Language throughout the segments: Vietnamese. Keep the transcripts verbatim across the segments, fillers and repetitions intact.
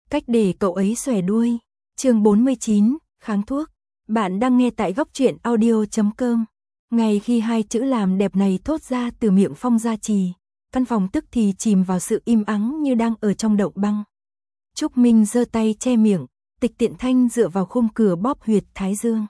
cách để cậu ấy xòe đuôi. Chương bốn mươi chín, kháng thuốc. Bạn đang nghe tại góc truyện audio chấm com. Ngay khi hai chữ làm đẹp này thốt ra từ miệng Phong Gia Trì, căn phòng tức thì chìm vào sự im ắng như đang ở trong động băng. Trúc Minh giơ tay che miệng, Tịch Tiện Thanh dựa vào khung cửa bóp huyệt thái dương.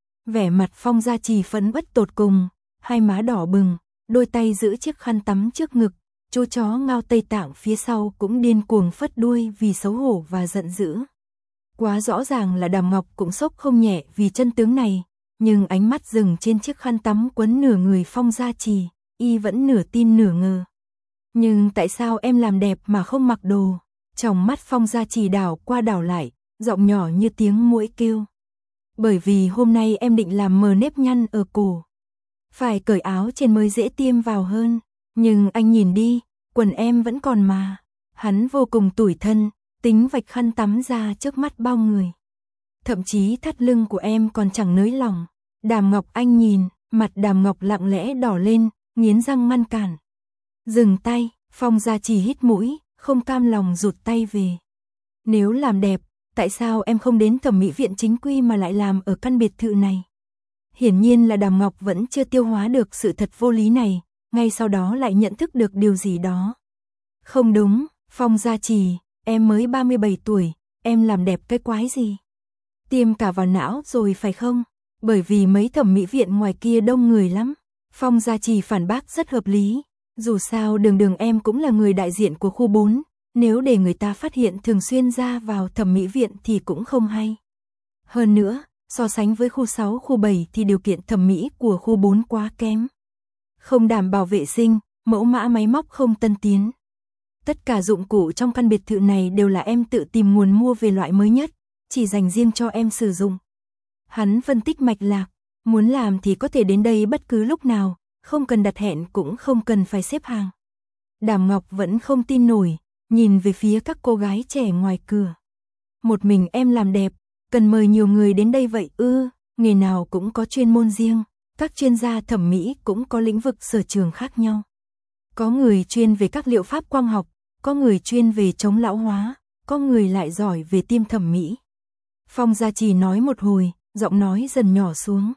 Vẻ mặt Phong Gia Trì phẫn uất tột cùng, hai má đỏ bừng, đôi tay giữ chiếc khăn tắm trước ngực, chú chó Ngao Tây Tạng phía sau cũng điên cuồng phất đuôi vì xấu hổ và giận dữ. Quá rõ ràng là Đàm Ngọc cũng sốc không nhẹ vì chân tướng này, nhưng ánh mắt dừng trên chiếc khăn tắm quấn nửa người Phong Gia Trì, y vẫn nửa tin nửa ngờ. Nhưng tại sao em làm đẹp mà không mặc đồ? Trong mắt Phong Gia Trì đảo qua đảo lại, giọng nhỏ như tiếng muỗi kêu. Bởi vì hôm nay em định làm mờ nếp nhăn ở cổ. Phải cởi áo trên mới dễ tiêm vào hơn. Nhưng anh nhìn đi, quần em vẫn còn mà. Hắn vô cùng tủi thân, tính vạch khăn tắm ra trước mắt bao người. Thậm chí thắt lưng của em còn chẳng nới lỏng. Đàm Ngọc Anh nhìn, mặt Đàm Ngọc lặng lẽ đỏ lên, nghiến răng ngăn cản. Dừng tay, Phong Gia Trì hít mũi, không cam lòng rụt tay về. Nếu làm đẹp, tại sao em không đến thẩm mỹ viện chính quy mà lại làm ở căn biệt thự này? Hiển nhiên là Đàm Ngọc vẫn chưa tiêu hóa được sự thật vô lý này, ngay sau đó lại nhận thức được điều gì đó. Không đúng, Phong Gia Trì, em mới ba mươi bảy tuổi, em làm đẹp cái quái gì? Tiêm cả vào não rồi phải không? Bởi vì mấy thẩm mỹ viện ngoài kia đông người lắm. Phong Gia Trì phản bác rất hợp lý. Dù sao đường đường em cũng là người đại diện của khu bốn, nếu để người ta phát hiện thường xuyên ra vào thẩm mỹ viện thì cũng không hay. Hơn nữa, so sánh với khu sáu, khu bảy thì điều kiện thẩm mỹ của khu bốn quá kém. Không đảm bảo vệ sinh, mẫu mã máy móc không tân tiến. Tất cả dụng cụ trong căn biệt thự này đều là em tự tìm nguồn mua về loại mới nhất, chỉ dành riêng cho em sử dụng. Hắn phân tích mạch lạc, muốn làm thì có thể đến đây bất cứ lúc nào, không cần đặt hẹn cũng không cần phải xếp hàng. Đàm Ngọc vẫn không tin nổi, nhìn về phía các cô gái trẻ ngoài cửa. Một mình em làm đẹp, cần mời nhiều người đến đây vậy ư? Nghề nào cũng có chuyên môn riêng, các chuyên gia thẩm mỹ cũng có lĩnh vực sở trường khác nhau. Có người chuyên về các liệu pháp quang học, có người chuyên về chống lão hóa, có người lại giỏi về tiêm thẩm mỹ. Phong Gia Trì nói một hồi, giọng nói dần nhỏ xuống.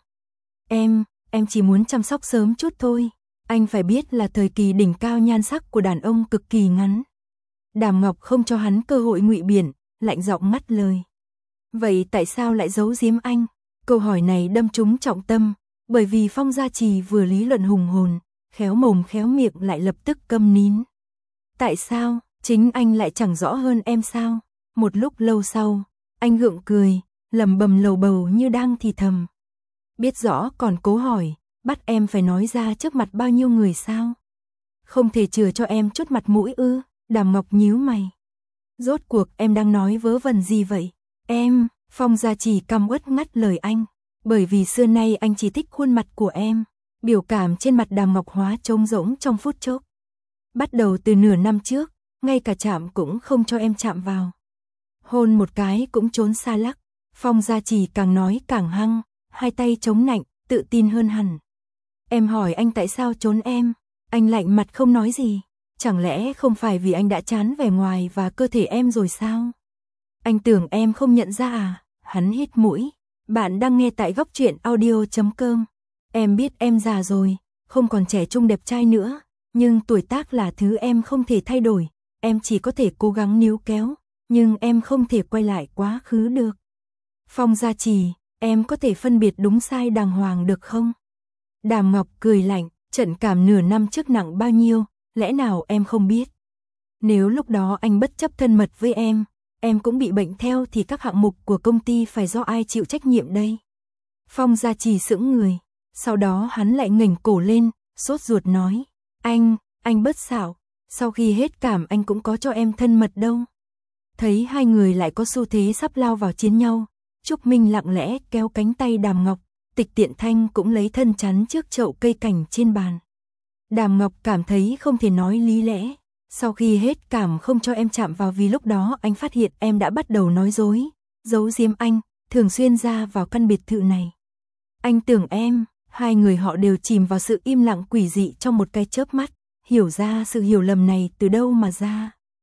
Em, em chỉ muốn chăm sóc sớm chút thôi. Anh phải biết là thời kỳ đỉnh cao nhan sắc của đàn ông cực kỳ ngắn. Đàm Ngọc không cho hắn cơ hội ngụy biện, lạnh giọng ngắt lời. Vậy tại sao lại giấu giếm anh? Câu hỏi này đâm trúng trọng tâm, bởi vì Phong Gia Trì vừa lý luận hùng hồn, khéo mồm khéo miệng lại lập tức câm nín. Tại sao, chính anh lại chẳng rõ hơn em sao? Một lúc lâu sau, anh gượng cười, lẩm bẩm lầu bầu như đang thì thầm. Biết rõ còn cố hỏi, bắt em phải nói ra trước mặt bao nhiêu người sao? Không thể chừa cho em chút mặt mũi ư? Đàm Ngọc nhíu mày. Rốt cuộc em đang nói vớ vẩn gì vậy? Em, Phong Gia Trì căm uất ngắt lời anh. Bởi vì xưa nay anh chỉ thích khuôn mặt của em. Biểu cảm trên mặt Đàm Ngọc hóa trống rỗng trong phút chốc. Bắt đầu từ nửa năm trước, ngay cả chạm cũng không cho em chạm vào. Hôn một cái cũng trốn xa lắc. Phong Gia Trì càng nói càng hăng, hai tay chống nạnh, tự tin hơn hẳn. Em hỏi anh tại sao trốn em? Anh lạnh mặt không nói gì. Chẳng lẽ không phải vì anh đã chán vẻ ngoài và cơ thể em rồi sao? Anh tưởng em không nhận ra à? Hắn hít mũi. Bạn đang nghe tại góc truyện audio chấm com. Em biết em già rồi, không còn trẻ trung đẹp trai nữa, nhưng tuổi tác là thứ em không thể thay đổi. Em chỉ có thể cố gắng níu kéo, nhưng em không thể quay lại quá khứ được. Phong Gia Trì, em có thể phân biệt đúng sai đàng hoàng được không? Đàm Ngọc cười lạnh, trận cảm nửa năm trước nặng bao nhiêu, lẽ nào em không biết? Nếu lúc đó anh bất chấp thân mật với em, em cũng bị bệnh theo thì các hạng mục của công ty phải do ai chịu trách nhiệm đây? Phong Gia Trì sững người, sau đó hắn lại ngẩng cổ lên, sốt ruột nói. Anh, anh bất xạo, sau khi hết cảm anh cũng có cho em thân mật đâu. Thấy hai người lại có xu thế sắp lao vào chiến nhau, Trúc Minh lặng lẽ kéo cánh tay Đàm Ngọc, Tịch Tiện Thanh cũng lấy thân chắn trước chậu cây cảnh trên bàn. Đàm Ngọc cảm thấy không thể nói lý lẽ, sau khi hết cảm không cho em chạm vào vì lúc đó anh phát hiện em đã bắt đầu nói dối, giấu giếm anh, thường xuyên ra vào căn biệt thự này. Anh tưởng em, hai người họ đều chìm vào sự im lặng quỷ dị trong một cái chớp mắt, hiểu ra sự hiểu lầm này từ đâu mà ra.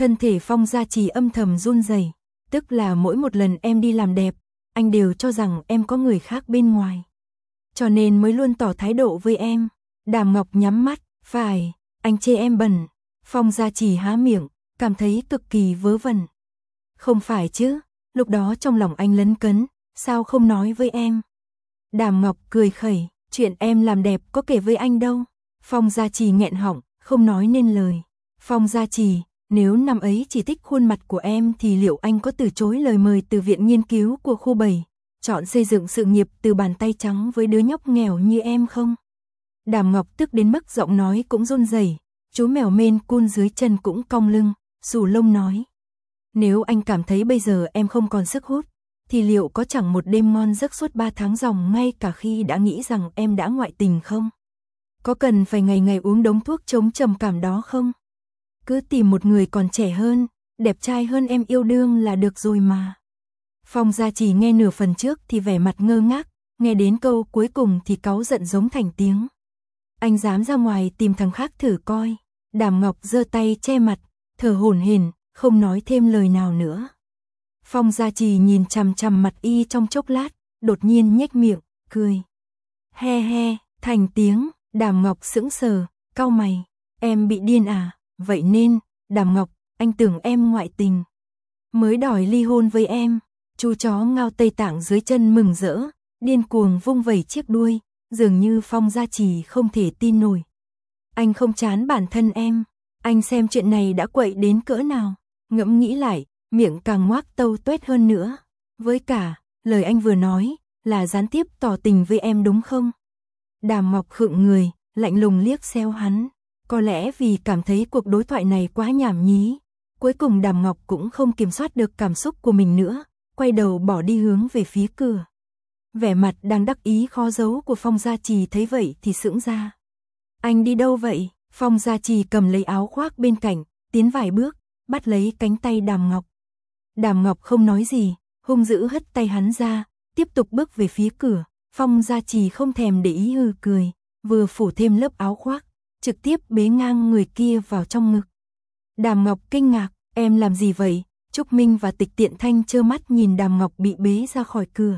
Thân thể Phong Gia Trì âm thầm run rẩy, tức là mỗi một lần em đi làm đẹp, anh đều cho rằng em có người khác bên ngoài. Cho nên mới luôn tỏ thái độ với em. Đàm Ngọc nhắm mắt, phải, anh chê em bẩn. Phong Gia Trì há miệng, cảm thấy cực kỳ vớ vẩn. Không phải chứ, lúc đó trong lòng anh lấn cấn, sao không nói với em? Đàm Ngọc cười khẩy, chuyện em làm đẹp có kể với anh đâu. Phong Gia Trì nghẹn họng, không nói nên lời. Phong Gia Trì, nếu năm ấy chỉ thích khuôn mặt của em thì liệu anh có từ chối lời mời từ viện nghiên cứu của khu bảy, chọn xây dựng sự nghiệp từ bàn tay trắng với đứa nhóc nghèo như em không? Đàm Ngọc tức đến mức giọng nói cũng run rẩy, chú mèo Maine Coon dưới chân cũng cong lưng, xù lông nói. Nếu anh cảm thấy bây giờ em không còn sức hút, thì liệu có chẳng một đêm ngon giấc suốt ba tháng ròng ngay cả khi đã nghĩ rằng em đã ngoại tình không? Có cần phải ngày ngày uống đống thuốc chống trầm cảm đó không? Cứ tìm một người còn trẻ hơn, đẹp trai hơn em yêu đương là được rồi mà. Phong Gia Trì nghe nửa phần trước thì vẻ mặt ngơ ngác, nghe đến câu cuối cùng thì cáu giận giống thành tiếng. Anh dám ra ngoài tìm thằng khác thử coi. Đàm Ngọc giơ tay che mặt, thở hổn hển, không nói thêm lời nào nữa. Phong Gia Trì nhìn chằm chằm mặt y trong chốc lát, đột nhiên nhếch miệng, cười. He he, thành tiếng. Đàm Ngọc sững sờ, cau mày. Em bị điên à? Vậy nên, Đàm Ngọc, anh tưởng em ngoại tình, mới đòi ly hôn với em. Chú chó ngao Tây Tạng dưới chân mừng rỡ, điên cuồng vung vẩy chiếc đuôi, dường như Phong Gia Trì không thể tin nổi. Anh không chán bản thân em, anh xem chuyện này đã quậy đến cỡ nào. Ngẫm nghĩ lại, miệng càng ngoác tâu tuét hơn nữa. Với cả, lời anh vừa nói, là gián tiếp tỏ tình với em đúng không? Đàm Ngọc khựng người, lạnh lùng liếc xéo hắn. Có lẽ vì cảm thấy cuộc đối thoại này quá nhảm nhí, cuối cùng Đàm Ngọc cũng không kiểm soát được cảm xúc của mình nữa, quay đầu bỏ đi hướng về phía cửa. Vẻ mặt đang đắc ý khó giấu của Phong Gia Trì thấy vậy thì sững ra. Anh đi đâu vậy? Phong Gia Trì cầm lấy áo khoác bên cạnh, tiến vài bước, bắt lấy cánh tay Đàm Ngọc. Đàm Ngọc không nói gì, hung dữ hất tay hắn ra, tiếp tục bước về phía cửa. Phong Gia Trì không thèm để ý hừ cười, vừa phủ thêm lớp áo khoác, trực tiếp bế ngang người kia vào trong ngực. Đàm Ngọc kinh ngạc, em làm gì vậy? Trúc Minh và Tịch Tiện Thanh trơ mắt nhìn Đàm Ngọc bị bế ra khỏi cửa.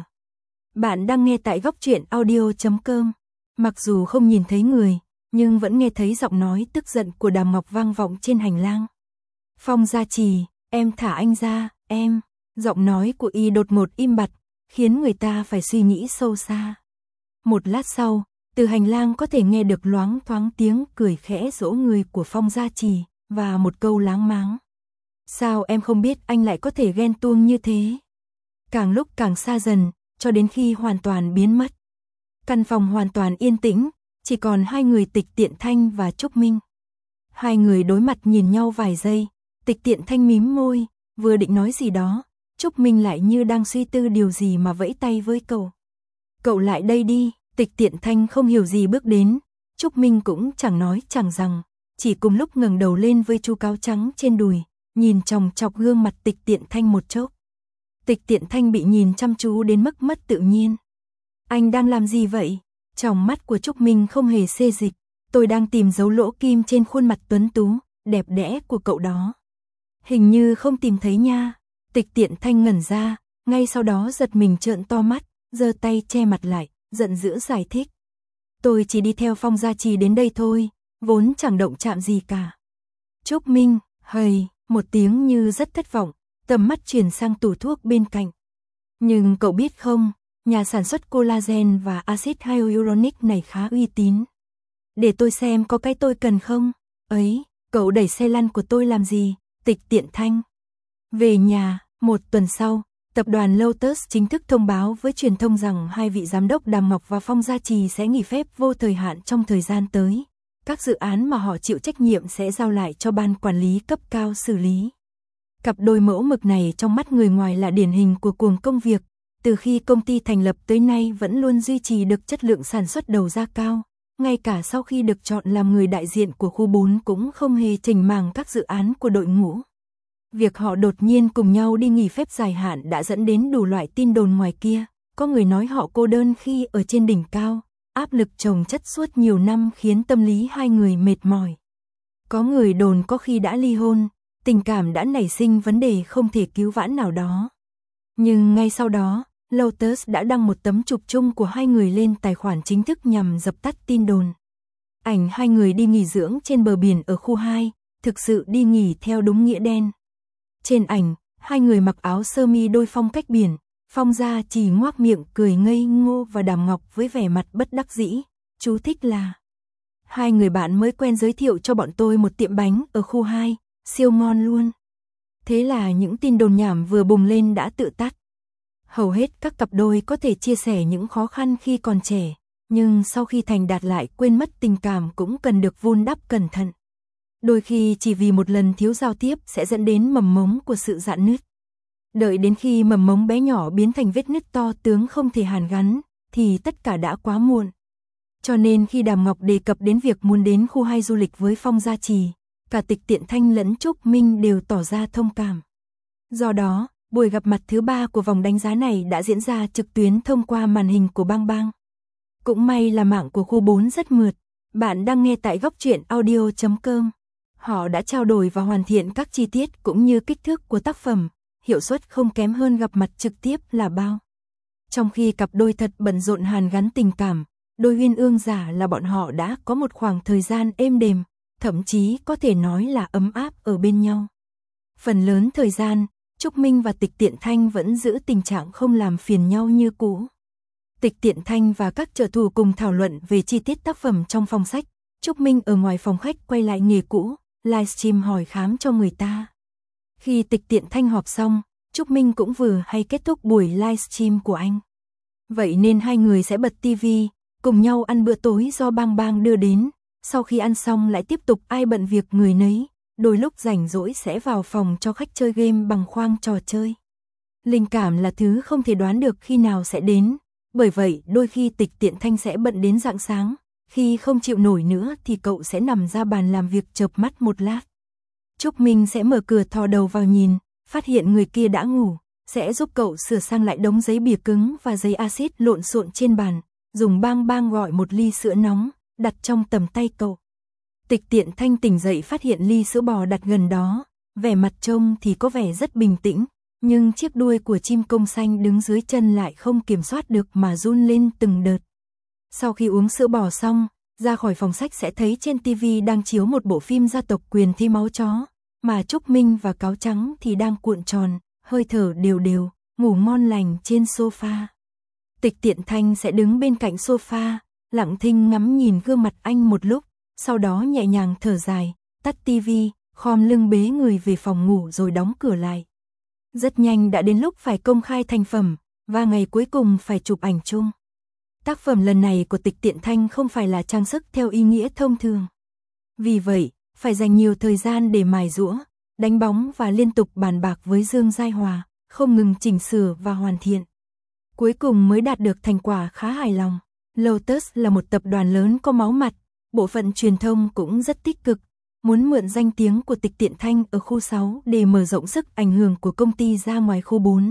Bạn đang nghe tại góc truyện audio chấm com. Mặc dù không nhìn thấy người, nhưng vẫn nghe thấy giọng nói tức giận của Đàm Ngọc vang vọng trên hành lang. Phong Gia Trì, em thả anh ra, em. Giọng nói của y đột ngột im bặt, khiến người ta phải suy nghĩ sâu xa. Một lát sau, từ hành lang có thể nghe được loáng thoáng tiếng cười khẽ dỗ người của Phong Gia Trì, và một câu láng máng. Sao em không biết anh lại có thể ghen tuông như thế? Càng lúc càng xa dần, cho đến khi hoàn toàn biến mất. Căn phòng hoàn toàn yên tĩnh, chỉ còn hai người Tịch Tiện Thanh và Trúc Minh. Hai người đối mặt nhìn nhau vài giây, Tịch Tiện Thanh mím môi, vừa định nói gì đó, Trúc Minh lại như đang suy tư điều gì mà vẫy tay với cậu. Cậu lại đây đi. Tịch Tiện Thanh không hiểu gì bước đến, Trúc Minh cũng chẳng nói chẳng rằng, chỉ cùng lúc ngẩng đầu lên với chú cáo trắng trên đùi, nhìn chòng chọc gương mặt Tịch Tiện Thanh một chốc. Tịch Tiện Thanh bị nhìn chăm chú đến mức mất tự nhiên. Anh đang làm gì vậy? Tròng mắt của Trúc Minh không hề xê dịch, tôi đang tìm dấu lỗ kim trên khuôn mặt tuấn tú, đẹp đẽ của cậu đó. Hình như không tìm thấy nha. Tịch Tiện Thanh ngẩn ra, ngay sau đó giật mình trợn to mắt, giơ tay che mặt lại, giận dữ giải thích. Tôi chỉ đi theo Phong Gia Trì đến đây thôi, vốn chẳng động chạm gì cả. Trúc Minh, hầy, một tiếng như rất thất vọng, tầm mắt chuyển sang tủ thuốc bên cạnh. Nhưng cậu biết không, nhà sản xuất collagen và axit hyaluronic này khá uy tín. Để tôi xem có cái tôi cần không? Ấy, cậu đẩy xe lăn của tôi làm gì? Tịch Tiện Thanh. Về nhà, một tuần sau, tập đoàn Lotus chính thức thông báo với truyền thông rằng hai vị giám đốc Đàm Ngọc và Phong Gia Trì sẽ nghỉ phép vô thời hạn trong thời gian tới. Các dự án mà họ chịu trách nhiệm sẽ giao lại cho ban quản lý cấp cao xử lý. Cặp đôi mẫu mực này trong mắt người ngoài là điển hình của cuồng công việc. Từ khi công ty thành lập tới nay vẫn luôn duy trì được chất lượng sản xuất đầu ra cao. Ngay cả sau khi được chọn làm người đại diện của khu bốn cũng không hề chỉnh màng các dự án của đội ngũ. Việc họ đột nhiên cùng nhau đi nghỉ phép dài hạn đã dẫn đến đủ loại tin đồn ngoài kia. Có người nói họ cô đơn khi ở trên đỉnh cao, áp lực chồng chất suốt nhiều năm khiến tâm lý hai người mệt mỏi. Có người đồn có khi đã ly hôn, tình cảm đã nảy sinh vấn đề không thể cứu vãn nào đó. Nhưng ngay sau đó, Lotus đã đăng một tấm chụp chung của hai người lên tài khoản chính thức nhằm dập tắt tin đồn. Ảnh hai người đi nghỉ dưỡng trên bờ biển ở khu hai, thực sự đi nghỉ theo đúng nghĩa đen. Trên ảnh, hai người mặc áo sơ mi đôi phong cách biển, Phong Gia Trì ngoác miệng cười ngây ngô và Đàm Ngọc với vẻ mặt bất đắc dĩ, chú thích là: hai người bạn mới quen giới thiệu cho bọn tôi một tiệm bánh ở khu hai, siêu ngon luôn. Thế là những tin đồn nhảm vừa bùng lên đã tự tắt. Hầu hết các cặp đôi có thể chia sẻ những khó khăn khi còn trẻ, nhưng sau khi thành đạt lại quên mất tình cảm cũng cần được vun đắp cẩn thận. Đôi khi chỉ vì một lần thiếu giao tiếp sẽ dẫn đến mầm mống của sự rạn nứt. Đợi đến khi mầm mống bé nhỏ biến thành vết nứt to tướng không thể hàn gắn, thì tất cả đã quá muộn. Cho nên khi Đàm Ngọc đề cập đến việc muốn đến khu hai du lịch với Phong Gia Trì, cả Tịch Tiện Thanh lẫn Trúc Minh đều tỏ ra thông cảm. Do đó, buổi gặp mặt thứ ba của vòng đánh giá này đã diễn ra trực tuyến thông qua màn hình của Bang Bang. Cũng may là mạng của khu bốn rất mượt, bạn đang nghe tại góc truyện audio chấm com. Họ đã trao đổi và hoàn thiện các chi tiết cũng như kích thước của tác phẩm, hiệu suất không kém hơn gặp mặt trực tiếp là bao. Trong khi cặp đôi thật bận rộn hàn gắn tình cảm, đôi uyên ương giả là bọn họ đã có một khoảng thời gian êm đềm, thậm chí có thể nói là ấm áp ở bên nhau. Phần lớn thời gian, Trúc Minh và Tịch Tiện Thanh vẫn giữ tình trạng không làm phiền nhau như cũ. Tịch Tiện Thanh và các trợ thủ cùng thảo luận về chi tiết tác phẩm trong phòng sách, Trúc Minh ở ngoài phòng khách quay lại nghề cũ, livestream hỏi khám cho người ta. Khi Tịch Tiện Thanh họp xong, Trúc Minh cũng vừa hay kết thúc buổi livestream của anh. Vậy nên hai người sẽ bật tivi, cùng nhau ăn bữa tối do Bang Bang đưa đến, sau khi ăn xong lại tiếp tục ai bận việc người nấy, đôi lúc rảnh rỗi sẽ vào phòng cho khách chơi game bằng khoang trò chơi. Linh cảm là thứ không thể đoán được khi nào sẽ đến, bởi vậy đôi khi Tịch Tiện Thanh sẽ bận đến rạng sáng, khi không chịu nổi nữa thì cậu sẽ nằm ra bàn làm việc chợp mắt một lát. Trúc Minh sẽ mở cửa thò đầu vào nhìn, phát hiện người kia đã ngủ, sẽ giúp cậu sửa sang lại đống giấy bìa cứng và giấy axit lộn xộn trên bàn, dùng Bang Bang gọi một ly sữa nóng, đặt trong tầm tay cậu. Tịch Tiện Thanh tỉnh dậy phát hiện ly sữa bò đặt gần đó, vẻ mặt trông thì có vẻ rất bình tĩnh, nhưng chiếc đuôi của chim công xanh đứng dưới chân lại không kiểm soát được mà run lên từng đợt. Sau khi uống sữa bò xong, ra khỏi phòng sách sẽ thấy trên tivi đang chiếu một bộ phim gia tộc Quyền Thi Máu Chó, mà Trúc Minh và Cáo Trắng thì đang cuộn tròn, hơi thở đều đều, ngủ ngon lành trên sofa. Tịch Tiện Thanh sẽ đứng bên cạnh sofa, lặng thinh ngắm nhìn gương mặt anh một lúc, sau đó nhẹ nhàng thở dài, tắt tivi, khom lưng bế người về phòng ngủ rồi đóng cửa lại. Rất nhanh đã đến lúc phải công khai thành phẩm, và ngày cuối cùng phải chụp ảnh chung. Tác phẩm lần này của Tịch Tiện Thanh không phải là trang sức theo ý nghĩa thông thường. Vì vậy, phải dành nhiều thời gian để mài giũa, đánh bóng và liên tục bàn bạc với Dương Giai Hòa, không ngừng chỉnh sửa và hoàn thiện. Cuối cùng mới đạt được thành quả khá hài lòng. Lotus là một tập đoàn lớn có máu mặt, bộ phận truyền thông cũng rất tích cực, muốn mượn danh tiếng của Tịch Tiện Thanh ở khu sáu để mở rộng sức ảnh hưởng của công ty ra ngoài khu bốn.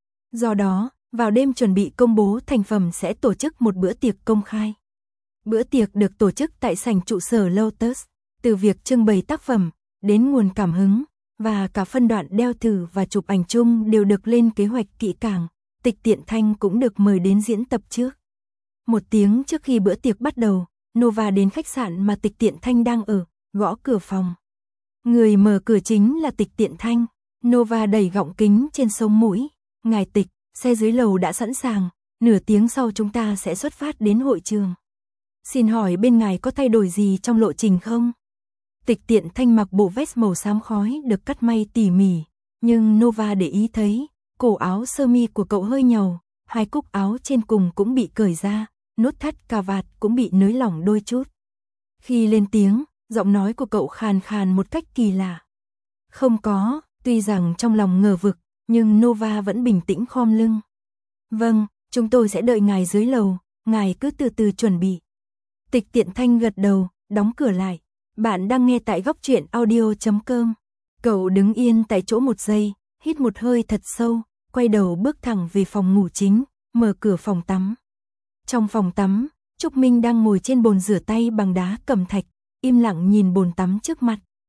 Do đó, vào đêm chuẩn bị công bố thành phẩm sẽ tổ chức một bữa tiệc công khai. Bữa tiệc được tổ chức tại sảnh trụ sở Lotus, từ việc trưng bày tác phẩm, đến nguồn cảm hứng, và cả phân đoạn đeo thử và chụp ảnh chung đều được lên kế hoạch kỹ càng. Tịch Tiện Thanh cũng được mời đến diễn tập trước. Một tiếng trước khi bữa tiệc bắt đầu, Nova đến khách sạn mà Tịch Tiện Thanh đang ở, gõ cửa phòng. Người mở cửa chính là Tịch Tiện Thanh. Nova đẩy gọng kính trên sống mũi. Ngài Tịch, xe dưới lầu đã sẵn sàng, nửa tiếng sau chúng ta sẽ xuất phát đến hội trường. Xin hỏi bên ngài có thay đổi gì trong lộ trình không? Tịch Tiện Thanh mặc bộ vest màu xám khói được cắt may tỉ mỉ, nhưng Nova để ý thấy, cổ áo sơ mi của cậu hơi nhàu, hai cúc áo trên cùng cũng bị cởi ra, nút thắt cà vạt cũng bị nới lỏng đôi chút. Khi lên tiếng, giọng nói của cậu khàn khàn một cách kỳ lạ. Không có, tuy rằng trong lòng ngờ vực, nhưng Nova vẫn bình tĩnh khom lưng. Vâng, chúng tôi sẽ đợi ngài dưới lầu, ngài cứ từ từ chuẩn bị. Tịch Tiện Thanh gật đầu, đóng cửa lại. Bạn đang nghe tại góc truyện audio chấm com. Cậu đứng yên tại chỗ một giây, hít một hơi thật sâu, quay đầu bước thẳng về phòng ngủ chính, mở cửa phòng tắm. Trong phòng tắm, Trúc Minh đang ngồi trên bồn rửa tay bằng đá cẩm thạch, im lặng nhìn bồn tắm trước mặt.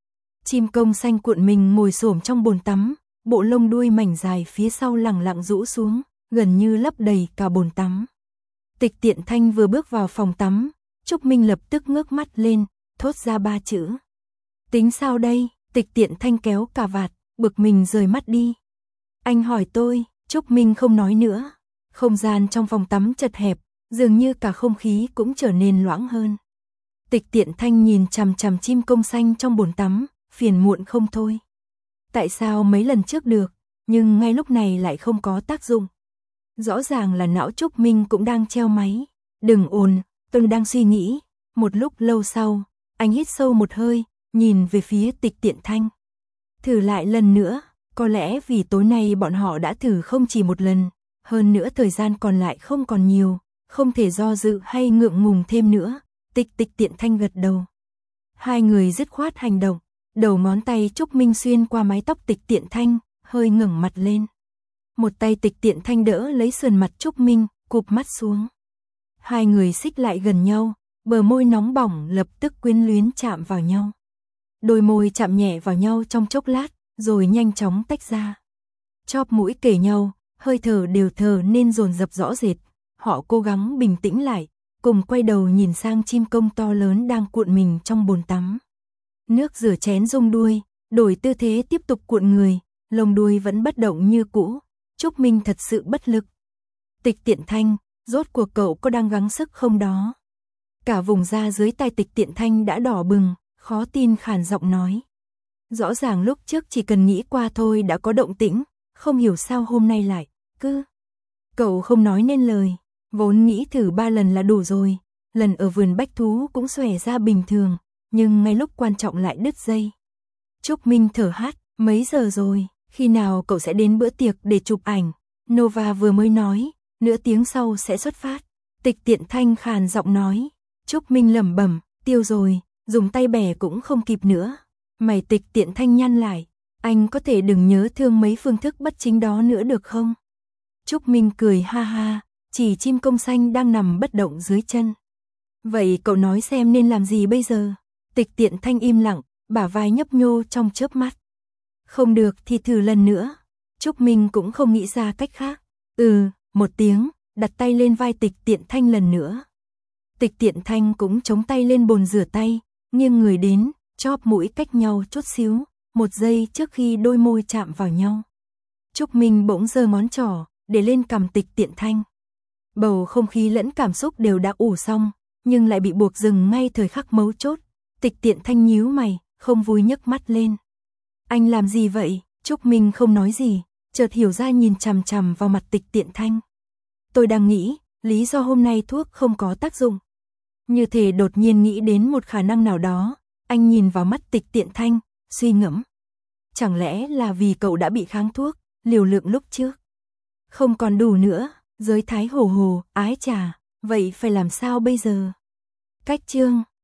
Chim công xanh cuộn mình ngồi xổm trong bồn tắm, bộ lông đuôi mảnh dài phía sau lẳng lặng rũ xuống, gần như lấp đầy cả bồn tắm. Tịch Tiện Thanh vừa bước vào phòng tắm, Trúc Minh lập tức ngước mắt lên, thốt ra ba chữ. Tính sao đây? Tịch Tiện Thanh kéo cà vạt, bực mình rời mắt đi. Anh hỏi tôi, Trúc Minh không nói nữa. Không gian trong phòng tắm chật hẹp, dường như cả không khí cũng trở nên loãng hơn. Tịch Tiện Thanh nhìn chằm chằm chim công xanh trong bồn tắm, phiền muộn không thôi. Tại sao mấy lần trước được, nhưng ngay lúc này lại không có tác dụng? Rõ ràng là não Trúc Minh cũng đang treo máy. Đừng ồn, tôi đang suy nghĩ. Một lúc lâu sau, anh hít sâu một hơi, nhìn về phía Tịch Tiện Thanh. Thử lại lần nữa, có lẽ vì tối nay bọn họ đã thử không chỉ một lần, hơn nữa thời gian còn lại không còn nhiều, không thể do dự hay ngượng ngùng thêm nữa. Tịch Tịch Tiện Thanh gật đầu. Hai người dứt khoát hành động, đầu ngón tay Trúc Minh xuyên qua mái tóc Tịch Tiện Thanh, hơi ngẩng mặt lên. Một tay Tịch Tiện Thanh đỡ lấy sườn mặt Trúc Minh, cụp mắt xuống. Hai người xích lại gần nhau, bờ môi nóng bỏng lập tức quyến luyến chạm vào nhau. Đôi môi chạm nhẹ vào nhau trong chốc lát, rồi nhanh chóng tách ra. Chóp mũi kề nhau, hơi thở đều thở nên dồn dập rõ rệt. Họ cố gắng bình tĩnh lại, cùng quay đầu nhìn sang chim công to lớn đang cuộn mình trong bồn tắm. Nước rửa chén rung đuôi, đổi tư thế tiếp tục cuộn người, lông đuôi vẫn bất động như cũ. Trúc Minh thật sự bất lực. Tịch Tiện Thanh, rốt cuộc cậu có đang gắng sức không đó? Cả vùng da dưới tay Tịch Tiện Thanh đã đỏ bừng, khó tin khàn giọng nói. Rõ ràng lúc trước chỉ cần nghĩ qua thôi đã có động tĩnh, không hiểu sao hôm nay lại, cứ... Cậu không nói nên lời, vốn nghĩ thử ba lần là đủ rồi, lần ở vườn bách thú cũng xòe ra bình thường, nhưng ngay lúc quan trọng lại đứt dây. Trúc Minh thở hắt, mấy giờ rồi, khi nào cậu sẽ đến bữa tiệc để chụp ảnh? Nova vừa mới nói, nửa tiếng sau sẽ xuất phát. Tịch Tiện Thanh khàn giọng nói. Trúc Minh lẩm bẩm, tiêu rồi, dùng tay bẻ cũng không kịp nữa. Mày Tịch Tiện Thanh nhăn lại, anh có thể đừng nhớ thương mấy phương thức bất chính đó nữa được không? Trúc Minh cười ha ha, chỉ chim công xanh đang nằm bất động dưới chân. Vậy cậu nói xem nên làm gì bây giờ? Tịch Tiện Thanh im lặng, bả vai nhấp nhô trong chớp mắt. Không được thì thử lần nữa. Trúc Minh cũng không nghĩ ra cách khác. Ừ, một tiếng, đặt tay lên vai Tịch Tiện Thanh lần nữa. Tịch Tiện Thanh cũng chống tay lên bồn rửa tay, nghiêng người đến, chóp mũi cách nhau chút xíu, một giây trước khi đôi môi chạm vào nhau. Trúc Minh bỗng giơ ngón trỏ, để lên cằm Tịch Tiện Thanh. Bầu không khí lẫn cảm xúc đều đã ủ xong, nhưng lại bị buộc dừng ngay thời khắc mấu chốt. Tịch Tiện Thanh nhíu mày, không vui nhấc mắt lên. Anh làm gì vậy? Trúc Minh không nói gì, chợt hiểu ra nhìn chằm chằm vào mặt Tịch Tiện Thanh. Tôi đang nghĩ, lý do hôm nay thuốc không có tác dụng. Như thể đột nhiên nghĩ đến một khả năng nào đó, anh nhìn vào mắt Tịch Tiện Thanh, suy ngẫm. Chẳng lẽ là vì cậu đã bị kháng thuốc, liều lượng lúc trước? Không còn đủ nữa, giới thái hồ hồ, ái chà, vậy phải làm sao bây giờ? Cách chương